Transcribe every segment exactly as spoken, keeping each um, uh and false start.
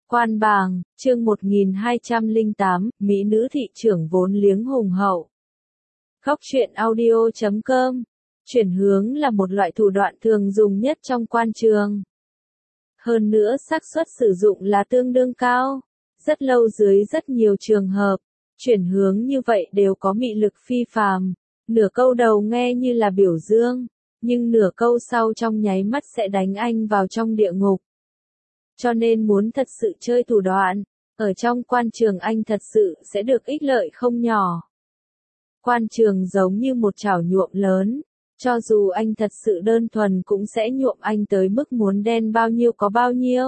Quan Bàng, chương một nghìn hai trăm lẻ tám, Mỹ nữ thị trưởng vốn liếng hùng hậu. Góc truyện audio chấm com. Chuyển hướng là một loại thủ đoạn thường dùng nhất trong quan trường. Hơn nữa xác suất sử dụng là tương đương cao. Rất lâu dưới rất nhiều trường hợp, chuyển hướng như vậy đều có mị lực phi phàm. Nửa câu đầu nghe như là biểu dương, nhưng nửa câu sau trong nháy mắt sẽ đánh anh vào trong địa ngục. Cho nên muốn thật sự chơi thủ đoạn, ở trong quan trường anh thật sự sẽ được ích lợi không nhỏ. Quan trường giống như một chảo nhuộm lớn, cho dù anh thật sự đơn thuần cũng sẽ nhuộm anh tới mức muốn đen bao nhiêu có bao nhiêu.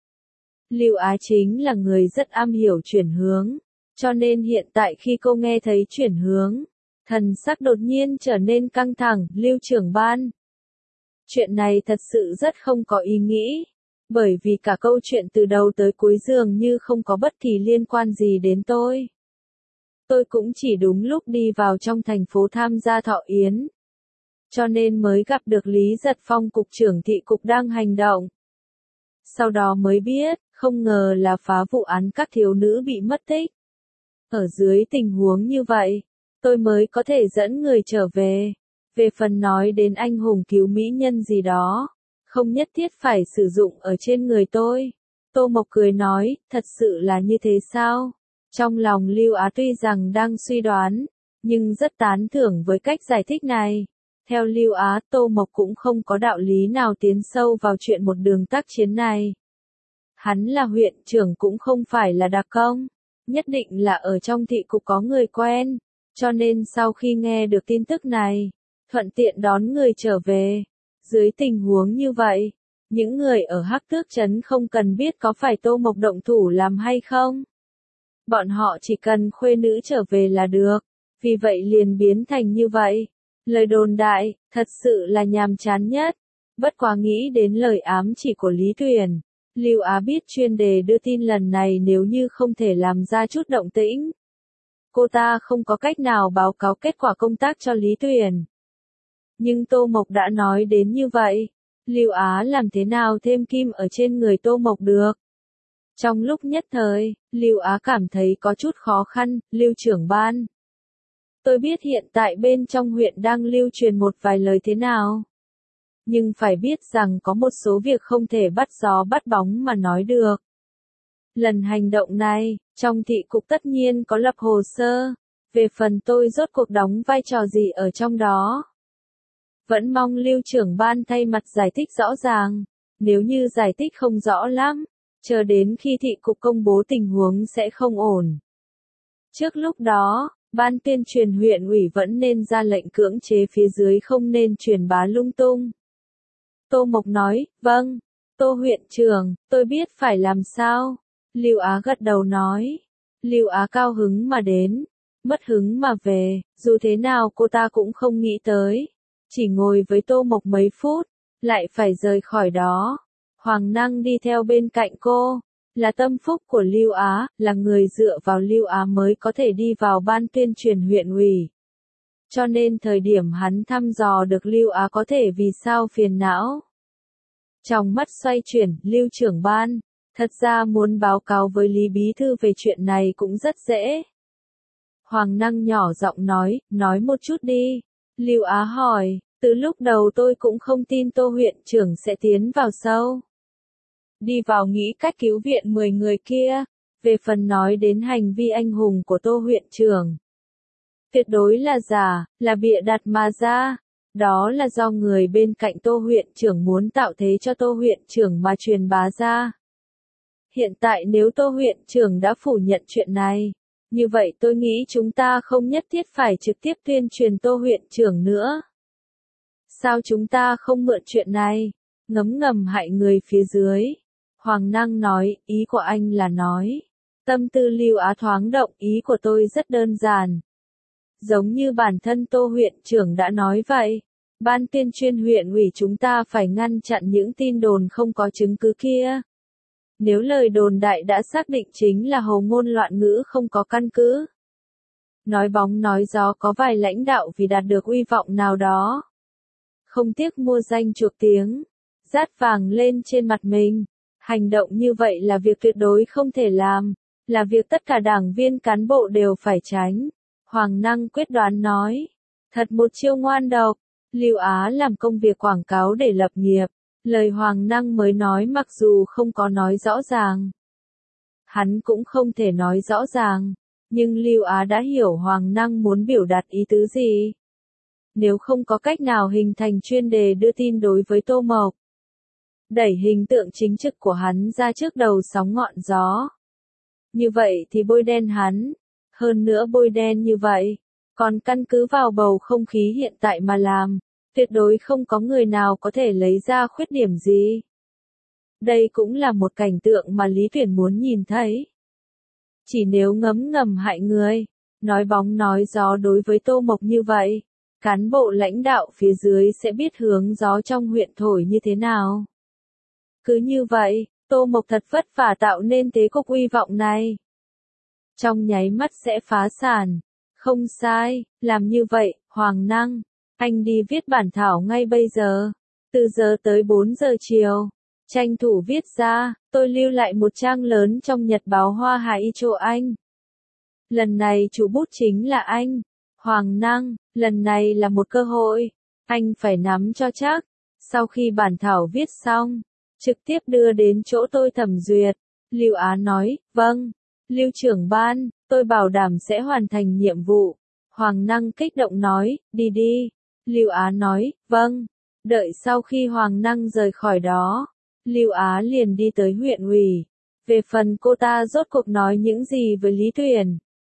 Lưu Á chính là người rất am hiểu chuyển hướng, cho nên hiện tại khi cô nghe thấy chuyển hướng, thần sắc đột nhiên trở nên căng thẳng. Lưu trưởng ban, chuyện này thật sự rất không có ý nghĩ. Bởi vì cả câu chuyện từ đầu tới cuối dường như không có bất kỳ liên quan gì đến tôi. Tôi cũng chỉ đúng lúc đi vào trong thành phố tham gia thọ yến. Cho nên mới gặp được Lý Giật Phong cục trưởng thị cục đang hành động. Sau đó mới biết, không ngờ là phá vụ án các thiếu nữ bị mất tích. Ở dưới tình huống như vậy, tôi mới có thể dẫn người trở về. Về phần nói đến anh hùng cứu mỹ nhân gì đó, không nhất thiết phải sử dụng ở trên người tôi. Tô Mộc cười nói, thật sự là như thế sao? Trong lòng Lưu Á tuy rằng đang suy đoán, nhưng rất tán thưởng với cách giải thích này. Theo Lưu Á, Tô Mộc cũng không có đạo lý nào tiến sâu vào chuyện một đường tác chiến này. Hắn là huyện trưởng cũng không phải là đặc công, nhất định là ở trong thị cục có người quen, cho nên sau khi nghe được tin tức này, thuận tiện đón người trở về. Dưới tình huống như vậy, những người ở Hắc Tước Trấn không cần biết có phải Tô Mộc động thủ làm hay không. Bọn họ chỉ cần khuê nữ trở về là được, vì vậy liền biến thành như vậy. Lời đồn đại, thật sự là nhàm chán nhất. Bất quá nghĩ đến lời ám chỉ của Lý Tuyền, Lưu Á biết chuyên đề đưa tin lần này nếu như không thể làm ra chút động tĩnh, cô ta không có cách nào báo cáo kết quả công tác cho Lý Tuyền. Nhưng Tô Mộc đã nói đến như vậy, Lưu Á làm thế nào thêm kim ở trên người Tô Mộc được? Trong lúc nhất thời, Lưu Á cảm thấy có chút khó khăn. Lưu trưởng ban, tôi biết hiện tại bên trong huyện đang lưu truyền một vài lời thế nào. Nhưng phải biết rằng có một số việc không thể bắt gió bắt bóng mà nói được. Lần hành động này, trong thị cục tất nhiên có lập hồ sơ. Về phần tôi rốt cuộc đóng vai trò gì ở trong đó, vẫn mong Lưu trưởng ban thay mặt giải thích rõ ràng. Nếu như giải thích không rõ lắm, chờ đến khi thị cục công bố tình huống sẽ không ổn. Trước lúc đó, ban tuyên truyền huyện ủy vẫn nên ra lệnh cưỡng chế phía dưới không nên truyền bá lung tung. Tô Mộc nói, vâng, Tô huyện trưởng, tôi biết phải làm sao. Lưu Á gật đầu nói. Lưu Á cao hứng mà đến, mất hứng mà về, dù thế nào cô ta cũng không nghĩ tới. Chỉ ngồi với Tô Mộc mấy phút, lại phải rời khỏi đó. Hoàng Năng đi theo bên cạnh cô, là tâm phúc của Lưu Á, là người dựa vào Lưu Á mới có thể đi vào ban tuyên truyền huyện ủy. Cho nên thời điểm hắn thăm dò được Lưu Á có thể vì sao phiền não. Trong mắt xoay chuyển, Lưu trưởng ban, thật ra muốn báo cáo với Lý Bí Thư về chuyện này cũng rất dễ. Hoàng Năng nhỏ giọng nói, nói một chút đi. Lưu Á hỏi, từ lúc đầu tôi cũng không tin Tô huyện trưởng sẽ tiến vào sâu. Đi vào nghĩ cách cứu viện mười người kia. Về phần nói đến hành vi anh hùng của Tô huyện trưởng, tuyệt đối là giả, là bịa đặt mà ra. Đó là do người bên cạnh Tô huyện trưởng muốn tạo thế cho Tô huyện trưởng mà truyền bá ra. Hiện tại nếu Tô huyện trưởng đã phủ nhận chuyện này, như vậy tôi nghĩ chúng ta không nhất thiết phải trực tiếp tuyên truyền Tô huyện trưởng nữa. Sao chúng ta không mượn chuyện này, ngấm ngầm hại người phía dưới? Hoàng Năng nói, ý của anh là nói. Tâm tư Lưu Á thoáng động, ý của tôi rất đơn giản. Giống như bản thân Tô huyện trưởng đã nói vậy. Ban tuyên truyền huyện ủy chúng ta phải ngăn chặn những tin đồn không có chứng cứ kia. Nếu lời đồn đại đã xác định chính là hồ ngôn loạn ngữ không có căn cứ. Nói bóng nói gió có vài lãnh đạo vì đạt được uy vọng nào đó, không tiếc mua danh chuộc tiếng, dát vàng lên trên mặt mình. Hành động như vậy là việc tuyệt đối không thể làm, là việc tất cả đảng viên cán bộ đều phải tránh. Hoàng Năng quyết đoán nói. Thật một chiêu ngoan độc. Lưu Á làm công việc quảng cáo để lập nghiệp. Lời Hoàng Năng mới nói mặc dù không có nói rõ ràng. Hắn cũng không thể nói rõ ràng. Nhưng Lưu Á đã hiểu Hoàng Năng muốn biểu đạt ý tứ gì. Nếu không có cách nào hình thành chuyên đề đưa tin đối với Tô Mộc, đẩy hình tượng chính trực của hắn ra trước đầu sóng ngọn gió. Như vậy thì bôi đen hắn. Hơn nữa bôi đen như vậy, còn căn cứ vào bầu không khí hiện tại mà làm, tuyệt đối không có người nào có thể lấy ra khuyết điểm gì. Đây cũng là một cảnh tượng mà Lý Tuyển muốn nhìn thấy. Chỉ nếu ngấm ngầm hại người, nói bóng nói gió đối với Tô Mộc như vậy, cán bộ lãnh đạo phía dưới sẽ biết hướng gió trong huyện thổi như thế nào. Cứ như vậy, Tô Mộc thật vất vả tạo nên thế cục uy vọng này. Trong nháy mắt sẽ phá sản. Không sai, làm như vậy, Hoàng Năng, anh đi viết bản thảo ngay bây giờ. Từ giờ tới bốn giờ chiều. Tranh thủ viết ra, tôi lưu lại một trang lớn trong nhật báo Hoa Hải cho anh. Lần này chủ bút chính là anh. Hoàng Năng, lần này là một cơ hội. Anh phải nắm cho chắc. Sau khi bản thảo viết xong, trực tiếp đưa đến chỗ tôi thẩm duyệt. Lưu Á nói, vâng. Lưu trưởng ban, tôi bảo đảm sẽ hoàn thành nhiệm vụ. Hoàng Năng kích động nói, đi đi. Lưu Á nói, vâng. Đợi sau khi Hoàng Năng rời khỏi đó, Lưu Á liền đi tới huyện ủy. Về phần cô ta rốt cuộc nói những gì với Lý Tuyển,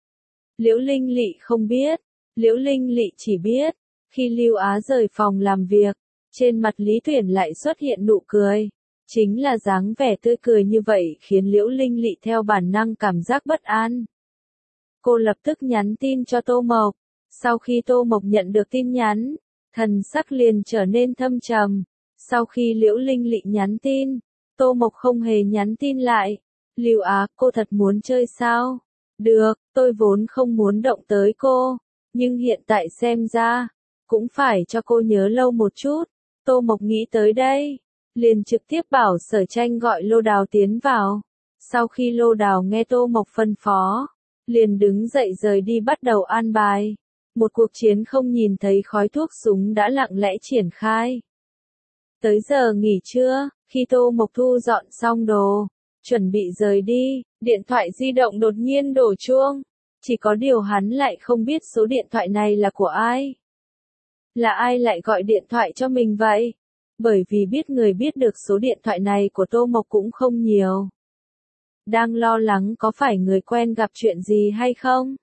Liễu Linh Lị không biết. Liễu Linh Lị chỉ biết, khi Lưu Á rời phòng làm việc, trên mặt Lý Tuyển lại xuất hiện nụ cười. Chính là dáng vẻ tươi cười như vậy khiến Liễu Linh Lị theo bản năng cảm giác bất an. Cô lập tức nhắn tin cho Tô Mộc. Sau khi Tô Mộc nhận được tin nhắn, thần sắc liền trở nên thâm trầm. Sau khi Liễu Linh Lị nhắn tin, Tô Mộc không hề nhắn tin lại. Lưu Á, cô thật muốn chơi sao? Được, tôi vốn không muốn động tới cô, nhưng hiện tại xem ra, cũng phải cho cô nhớ lâu một chút. Tô Mộc nghĩ tới đây, liền trực tiếp bảo Sở Tranh gọi Lô Đào tiến vào. Sau khi Lô Đào nghe Tô Mộc phân phó, liền đứng dậy rời đi bắt đầu an bài. Một cuộc chiến không nhìn thấy khói thuốc súng đã lặng lẽ triển khai. Tới giờ nghỉ trưa, khi Tô Mộc thu dọn xong đồ, chuẩn bị rời đi, điện thoại di động đột nhiên đổ chuông. Chỉ có điều hắn lại không biết số điện thoại này là của ai. Là ai lại gọi điện thoại cho mình vậy? Bởi vì biết người biết được số điện thoại này của Tô Mộc cũng không nhiều. Đang lo lắng có phải người quen gặp chuyện gì hay không?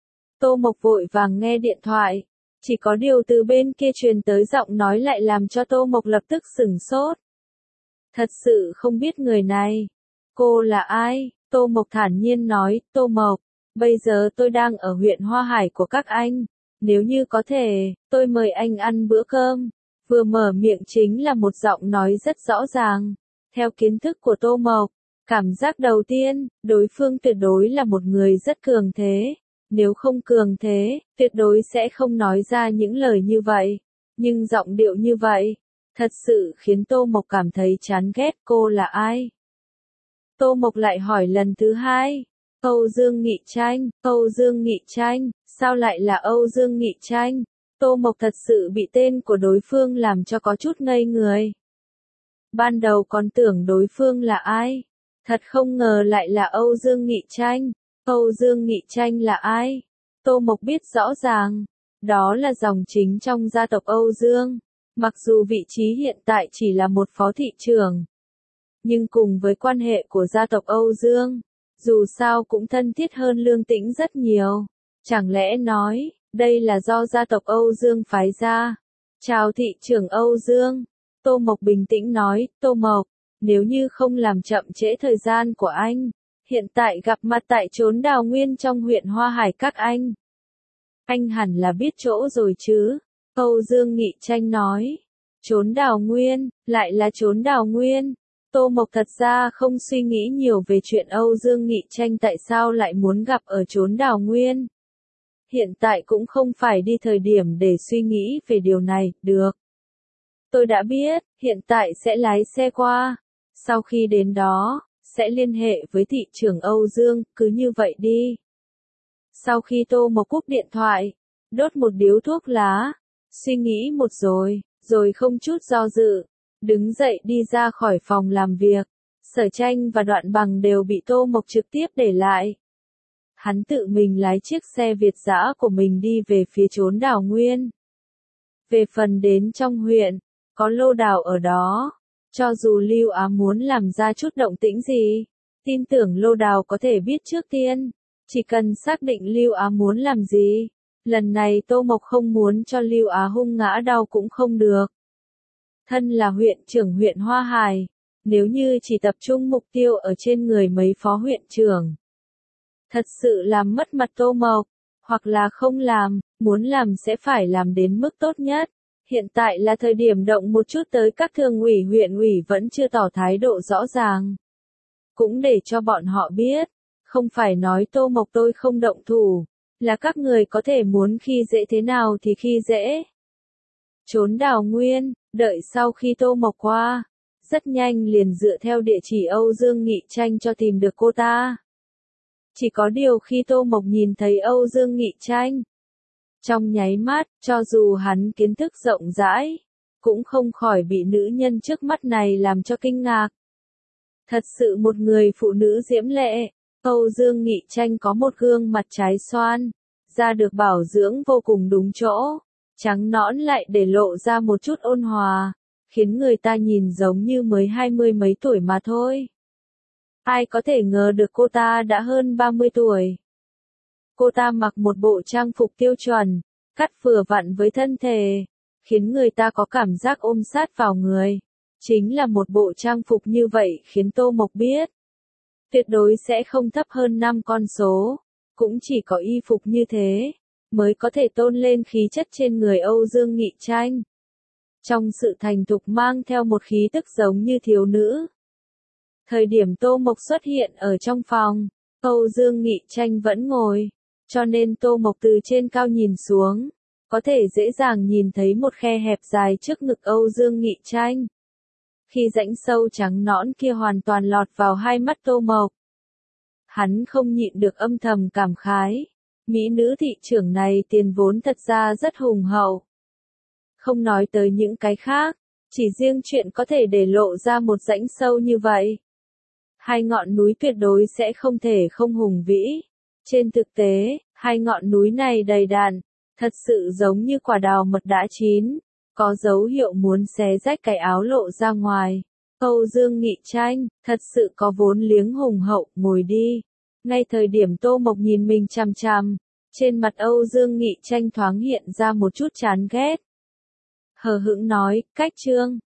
Tô Mộc vội vàng nghe điện thoại. Chỉ có điều từ bên kia truyền tới giọng nói lại làm cho Tô Mộc lập tức sửng sốt. Thật sự không biết người này. Cô là ai? Tô Mộc thản nhiên nói, Tô Mộc, bây giờ tôi đang ở huyện Hoa Hải của các anh. Nếu như có thể, tôi mời anh ăn bữa cơm. Vừa mở miệng chính là một giọng nói rất rõ ràng. Theo kiến thức của Tô Mộc, cảm giác đầu tiên, đối phương tuyệt đối là một người rất cường thế. Nếu không cường thế, tuyệt đối sẽ không nói ra những lời như vậy. Nhưng giọng điệu như vậy, thật sự khiến Tô Mộc cảm thấy chán ghét. Cô là ai? Tô Mộc lại hỏi lần thứ hai. Âu Dương Nghị Tranh, Âu Dương Nghị Tranh, sao lại là Âu Dương Nghị Tranh? Tô Mộc thật sự bị tên của đối phương làm cho có chút ngây người. Ban đầu còn tưởng đối phương là ai? Thật không ngờ lại là Âu Dương Nghị Tranh. Âu Dương Nghị Tranh là ai? Tô Mộc biết rõ ràng. Đó là dòng chính trong gia tộc Âu Dương. Mặc dù vị trí hiện tại chỉ là một phó thị trưởng, nhưng cùng với quan hệ của gia tộc Âu Dương, dù sao cũng thân thiết hơn Lương Tĩnh rất nhiều. Chẳng lẽ nói, đây là do gia tộc Âu Dương phái ra? Chào thị trưởng Âu Dương. Tô Mộc bình tĩnh nói, Tô Mộc, nếu như không làm chậm trễ thời gian của anh, hiện tại gặp mặt tại chốn Đào Nguyên trong huyện Hoa Hải các anh. Anh hẳn là biết chỗ rồi chứ? Âu Dương Nghị Tranh nói. Chốn Đào Nguyên, lại là chốn Đào Nguyên. Tô Mộc thật ra không suy nghĩ nhiều về chuyện Âu Dương Nghị Tranh tại sao lại muốn gặp ở chốn Đào Nguyên. Hiện tại cũng không phải đi thời điểm để suy nghĩ về điều này, được. Tôi đã biết, hiện tại sẽ lái xe qua. Sau khi đến đó, sẽ liên hệ với thị trưởng Âu Dương, cứ như vậy đi. Sau khi Tô Mộc cúp điện thoại, đốt một điếu thuốc lá, suy nghĩ một rồi, rồi không chút do dự, đứng dậy đi ra khỏi phòng làm việc. Sở Tranh và Đoạn Bằng đều bị Tô Mộc trực tiếp để lại. Hắn tự mình lái chiếc xe Việt dã của mình đi về phía chốn đào nguyên. Về phần đến trong huyện, có Lô Đào ở đó. Cho dù Lưu Á muốn làm ra chút động tĩnh gì, tin tưởng Lô Đào có thể biết trước tiên. Chỉ cần xác định Lưu Á muốn làm gì, lần này Tô Mộc không muốn cho Lưu Á hung ngã đau cũng không được. Thân là huyện trưởng huyện Hoa Hải, nếu như chỉ tập trung mục tiêu ở trên người mấy phó huyện trưởng, thật sự làm mất mặt Tô Mộc, hoặc là không làm, muốn làm sẽ phải làm đến mức tốt nhất. Hiện tại là thời điểm động một chút tới các thường ủy huyện ủy vẫn chưa tỏ thái độ rõ ràng. Cũng để cho bọn họ biết, không phải nói Tô Mộc tôi không động thủ, là các người có thể muốn khi dễ thế nào thì khi dễ. Trốn đào nguyên, đợi sau khi Tô Mộc qua, rất nhanh liền dựa theo địa chỉ Âu Dương Nghị Tranh cho tìm được cô ta. Chỉ có điều khi Tô Mộc nhìn thấy Âu Dương Nghị Tranh, trong nháy mắt, cho dù hắn kiến thức rộng rãi, cũng không khỏi bị nữ nhân trước mắt này làm cho kinh ngạc. Thật sự một người phụ nữ diễm lệ, Âu Dương Nghị Tranh có một gương mặt trái xoan, da được bảo dưỡng vô cùng đúng chỗ, trắng nõn lại để lộ ra một chút ôn hòa, khiến người ta nhìn giống như mới hai mươi mấy tuổi mà thôi. Ai có thể ngờ được cô ta đã hơn ba mươi tuổi. Cô ta mặc một bộ trang phục tiêu chuẩn, cắt vừa vặn với thân thể, khiến người ta có cảm giác ôm sát vào người. Chính là một bộ trang phục như vậy khiến Tô Mộc biết, tuyệt đối sẽ không thấp hơn năm con số, cũng chỉ có y phục như thế, mới có thể tôn lên khí chất trên người Âu Dương Nghị Tranh. Trong sự thành thục mang theo một khí tức giống như thiếu nữ. Thời điểm Tô Mộc xuất hiện ở trong phòng, Âu Dương Nghị Tranh vẫn ngồi, cho nên Tô Mộc từ trên cao nhìn xuống, có thể dễ dàng nhìn thấy một khe hẹp dài trước ngực Âu Dương Nghị Tranh. Khi rãnh sâu trắng nõn kia hoàn toàn lọt vào hai mắt Tô Mộc, hắn không nhịn được âm thầm cảm khái, mỹ nữ thị trưởng này tiền vốn thật ra rất hùng hậu. Không nói tới những cái khác, chỉ riêng chuyện có thể để lộ ra một rãnh sâu như vậy. Hai ngọn núi tuyệt đối sẽ không thể không hùng vĩ. Trên thực tế, hai ngọn núi này đầy đặn, thật sự giống như quả đào mật đã chín, có dấu hiệu muốn xé rách cái áo lộ ra ngoài. Âu Dương Nghị Tranh, thật sự có vốn liếng hùng hậu, ngồi đi. Ngay thời điểm Tô Mộc nhìn mình chằm chằm, trên mặt Âu Dương Nghị Tranh thoáng hiện ra một chút chán ghét. Hờ hững nói, cách trương,